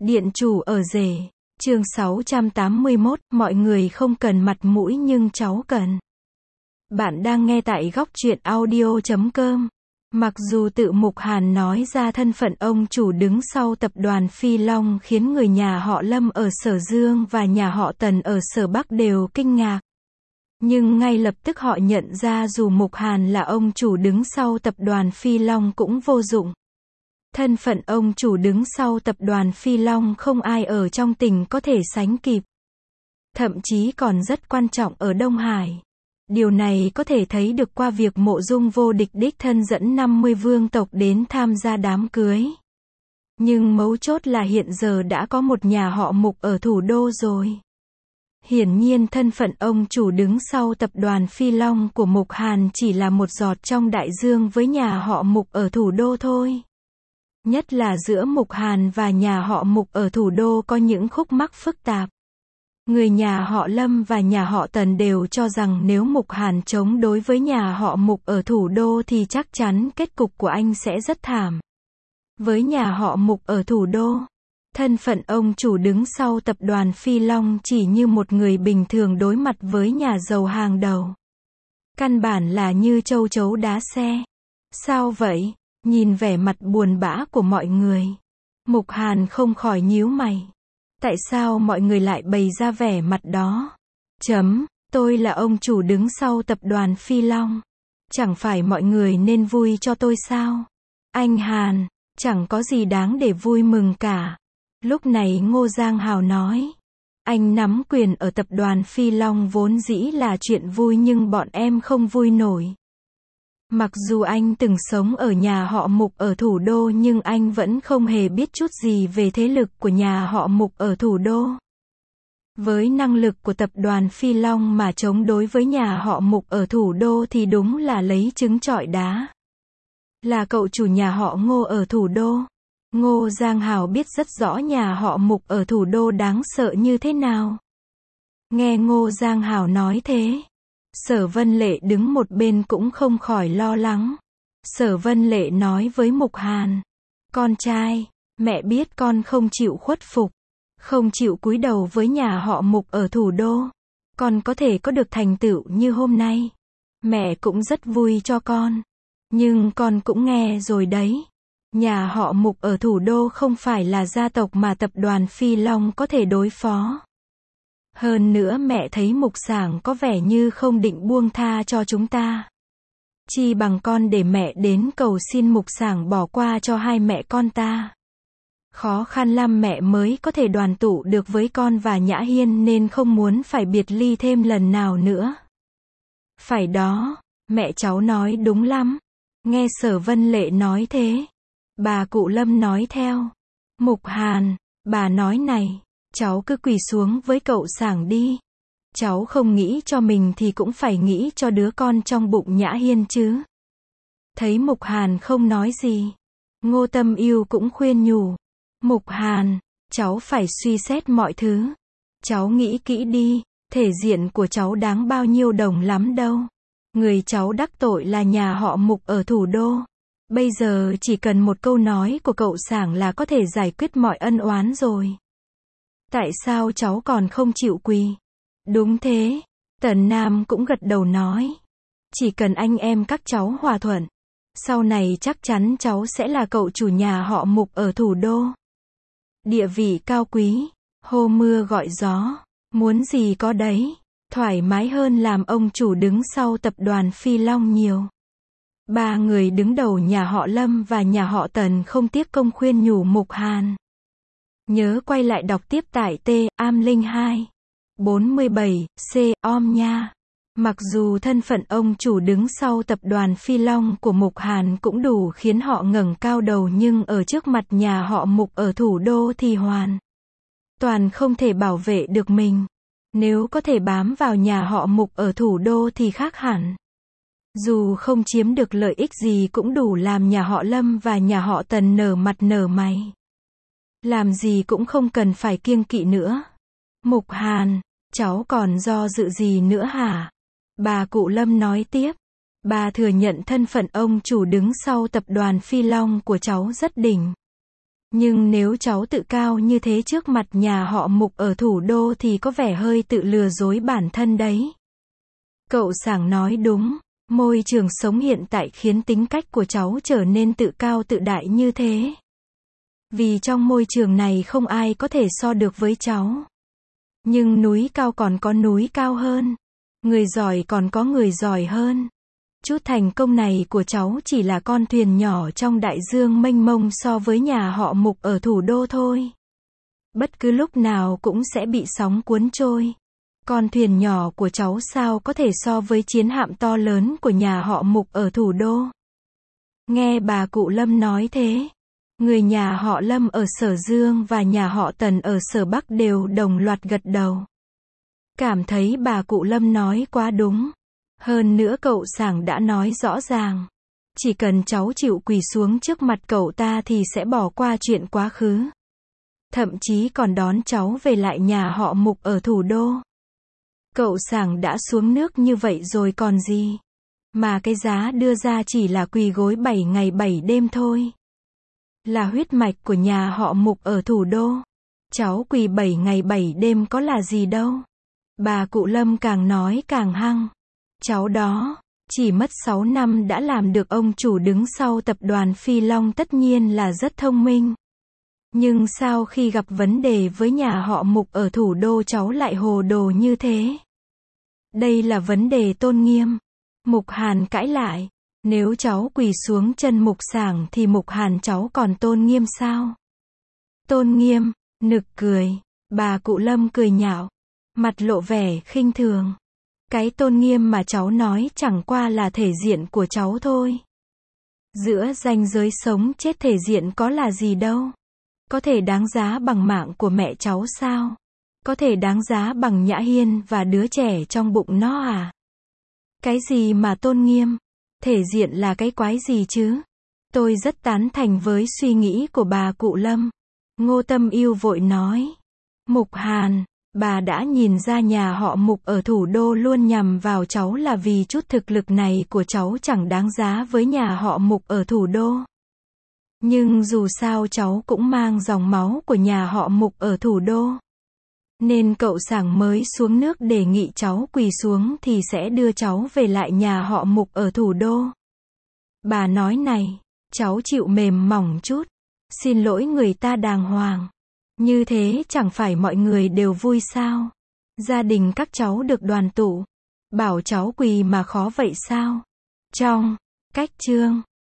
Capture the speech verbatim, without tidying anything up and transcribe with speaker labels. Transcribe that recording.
Speaker 1: Điện chủ ở rể. Chương sáu trăm tám mươi mốt, mọi người không cần mặt mũi nhưng cháu cần. Bạn đang nghe tại góc truyện audio chấm com. Mặc dù tự Mục Hàn nói ra thân phận ông chủ đứng sau tập đoàn Phi Long khiến người nhà họ Lâm ở Sở Dương và nhà họ Tần ở Sở Bắc đều kinh ngạc. Nhưng ngay lập tức họ nhận ra dù Mục Hàn là ông chủ đứng sau tập đoàn Phi Long cũng vô dụng. Thân phận ông chủ đứng sau tập đoàn Phi Long không ai ở trong tỉnh có thể sánh kịp. Thậm chí còn rất quan trọng ở Đông Hải. Điều này có thể thấy được qua việc Mộ Dung Vô Địch đích thân dẫn năm mươi vương tộc đến tham gia đám cưới. Nhưng mấu chốt là hiện giờ đã có một nhà họ Mục ở thủ đô rồi. Hiển nhiên thân phận ông chủ đứng sau tập đoàn Phi Long của Mục Hàn chỉ là một giọt trong đại dương với nhà họ Mục ở thủ đô thôi. Nhất là giữa Mục Hàn và nhà họ Mục ở thủ đô có những khúc mắc phức tạp. Người nhà họ Lâm và nhà họ Tần đều cho rằng nếu Mục Hàn chống đối với nhà họ Mục ở thủ đô thì chắc chắn kết cục của anh sẽ rất thảm. Với nhà họ Mục ở thủ đô, thân phận ông chủ đứng sau tập đoàn Phi Long chỉ như một người bình thường đối mặt với nhà giàu hàng đầu. Căn bản là như châu chấu đá xe. Sao vậy? Nhìn vẻ mặt buồn bã của mọi người, Mục Hàn không khỏi nhíu mày. Tại sao mọi người lại bày ra vẻ mặt đó? Chấm, tôi là ông chủ đứng sau tập đoàn Phi Long. Chẳng phải mọi người nên vui cho tôi sao? Anh Hàn, chẳng có gì đáng để vui mừng cả. Lúc này Ngô Giang Hào nói. Anh nắm quyền ở tập đoàn Phi Long vốn dĩ là chuyện vui nhưng bọn em không vui nổi. Mặc dù anh từng sống ở nhà họ Mục ở thủ đô nhưng anh vẫn không hề biết chút gì về thế lực của nhà họ Mục ở thủ đô. Với năng lực của tập đoàn Phi Long mà chống đối với nhà họ Mục ở thủ đô thì đúng là lấy trứng trọi đá. Là cậu chủ nhà họ Ngô ở thủ đô. Ngô Giang Hào biết rất rõ nhà họ Mục ở thủ đô đáng sợ như thế nào. Nghe Ngô Giang Hào nói thế, Sở Vân Lệ đứng một bên cũng không khỏi lo lắng. Sở Vân Lệ nói với Mục Hàn. Con trai, mẹ biết con không chịu khuất phục, không chịu cúi đầu với nhà họ Mục ở thủ đô. Con có thể có được thành tựu như hôm nay. Mẹ cũng rất vui cho con. Nhưng con cũng nghe rồi đấy. Nhà họ Mục ở thủ đô không phải là gia tộc mà tập đoàn Phi Long có thể đối phó. Hơn nữa mẹ thấy Mục Sảng có vẻ như không định buông tha cho chúng ta. Chi bằng con để mẹ đến cầu xin Mục Sảng bỏ qua cho hai mẹ con ta. Khó khăn lắm mẹ mới có thể đoàn tụ được với con và Nhã Hiên nên không muốn phải biệt ly thêm lần nào nữa. Phải đó, mẹ cháu nói đúng lắm. Nghe Sở Vân Lệ nói thế, bà cụ Lâm nói theo. Mục Hàn, bà nói này. Cháu cứ quỳ xuống với cậu Sảng đi. Cháu không nghĩ cho mình thì cũng phải nghĩ cho đứa con trong bụng Nhã Hiên chứ. Thấy Mục Hàn không nói gì, Ngô Tâm Yêu cũng khuyên nhủ. Mục Hàn, cháu phải suy xét mọi thứ. Cháu nghĩ kỹ đi, thể diện của cháu đáng bao nhiêu đồng lắm đâu. Người cháu đắc tội là nhà họ Mục ở thủ đô. Bây giờ chỉ cần một câu nói của cậu Sảng là có thể giải quyết mọi ân oán rồi. Tại sao cháu còn không chịu quỳ? Đúng thế, Tần Nam cũng gật đầu nói. Chỉ cần anh em các cháu hòa thuận, sau này chắc chắn cháu sẽ là cậu chủ nhà họ Mục ở thủ đô. Địa vị cao quý, hô mưa gọi gió, muốn gì có đấy, thoải mái hơn làm ông chủ đứng sau tập đoàn Phi Long nhiều. Ba người đứng đầu nhà họ Lâm và nhà họ Tần không tiếc công khuyên nhủ Mục Hàn. Nhớ quay lại đọc tiếp tại T, Am Linh hai, bốn mươi bảy, C, om nha. Mặc dù thân phận ông chủ đứng sau tập đoàn Phi Long của Mục Hàn cũng đủ khiến họ ngẩng cao đầu nhưng ở trước mặt nhà họ Mục ở thủ đô thì hoàn toàn không thể bảo vệ được mình. Nếu có thể bám vào nhà họ Mục ở thủ đô thì khác hẳn. Dù không chiếm được lợi ích gì cũng đủ làm nhà họ Lâm và nhà họ Tần nở mặt nở mày. Làm gì cũng không cần phải kiêng kỵ nữa. Mục Hàn, cháu còn do dự gì nữa hả? Bà cụ Lâm nói tiếp. Bà thừa nhận thân phận ông chủ đứng sau tập đoàn Phi Long của cháu rất đỉnh. Nhưng nếu cháu tự cao như thế trước mặt nhà họ Mục ở thủ đô thì có vẻ hơi tự lừa dối bản thân đấy. Cậu Sảng nói đúng, môi trường sống hiện tại khiến tính cách của cháu trở nên tự cao tự đại như thế. Vì trong môi trường này không ai có thể so được với cháu. Nhưng núi cao còn có núi cao hơn. Người giỏi còn có người giỏi hơn. Chút thành công này của cháu chỉ là con thuyền nhỏ trong đại dương mênh mông so với nhà họ Mục ở thủ đô thôi. Bất cứ lúc nào cũng sẽ bị sóng cuốn trôi. Con thuyền nhỏ của cháu sao có thể so với chiến hạm to lớn của nhà họ Mục ở thủ đô. Nghe bà cụ Lâm nói thế, người nhà họ Lâm ở Sở Dương và nhà họ Tần ở Sở Bắc đều đồng loạt gật đầu. Cảm thấy bà cụ Lâm nói quá đúng. Hơn nữa cậu Sảng đã nói rõ ràng. Chỉ cần cháu chịu quỳ xuống trước mặt cậu ta thì sẽ bỏ qua chuyện quá khứ. Thậm chí còn đón cháu về lại nhà họ Mục ở thủ đô. Cậu Sảng đã xuống nước như vậy rồi còn gì. Mà cái giá đưa ra chỉ là quỳ gối bảy ngày bảy đêm thôi. Là huyết mạch của nhà họ Mục ở thủ đô. Cháu quỳ bảy ngày bảy đêm có là gì đâu. Bà cụ Lâm càng nói càng hăng. Cháu đó, chỉ mất sáu năm đã làm được ông chủ đứng sau tập đoàn Phi Long tất nhiên là rất thông minh. Nhưng sao khi gặp vấn đề với nhà họ Mục ở thủ đô cháu lại hồ đồ như thế? Đây là vấn đề tôn nghiêm. Mục Hàn cãi lại. Nếu cháu quỳ xuống chân Mục Sảng thì Mục Hàn cháu còn tôn nghiêm sao? Tôn nghiêm, nực cười. Bà cụ Lâm cười nhạo. Mặt lộ vẻ khinh thường. Cái tôn nghiêm mà cháu nói chẳng qua là thể diện của cháu thôi. Giữa ranh giới sống chết thể diện có là gì đâu. Có thể đáng giá bằng mạng của mẹ cháu sao? Có thể đáng giá bằng Nhã Hiên và đứa trẻ trong bụng nó à? Cái gì mà tôn nghiêm? Thể diện là cái quái gì chứ? Tôi rất tán thành với suy nghĩ của bà cụ Lâm. Ngô Tâm Yêu vội nói. Mục Hàn, bà đã nhìn ra nhà họ Mục ở thủ đô luôn nhằm vào cháu là vì chút thực lực này của cháu chẳng đáng giá với nhà họ Mục ở thủ đô. Nhưng dù sao cháu cũng mang dòng máu của nhà họ Mục ở thủ đô. Nên cậu Sảng mới xuống nước đề nghị cháu quỳ xuống thì sẽ đưa cháu về lại nhà họ Mục ở thủ đô. Bà nói này, cháu chịu mềm mỏng chút. Xin lỗi người ta đàng hoàng. Như thế chẳng phải mọi người đều vui sao? Gia đình các cháu được đoàn tụ. Bảo cháu quỳ mà khó vậy sao? Trong cách chương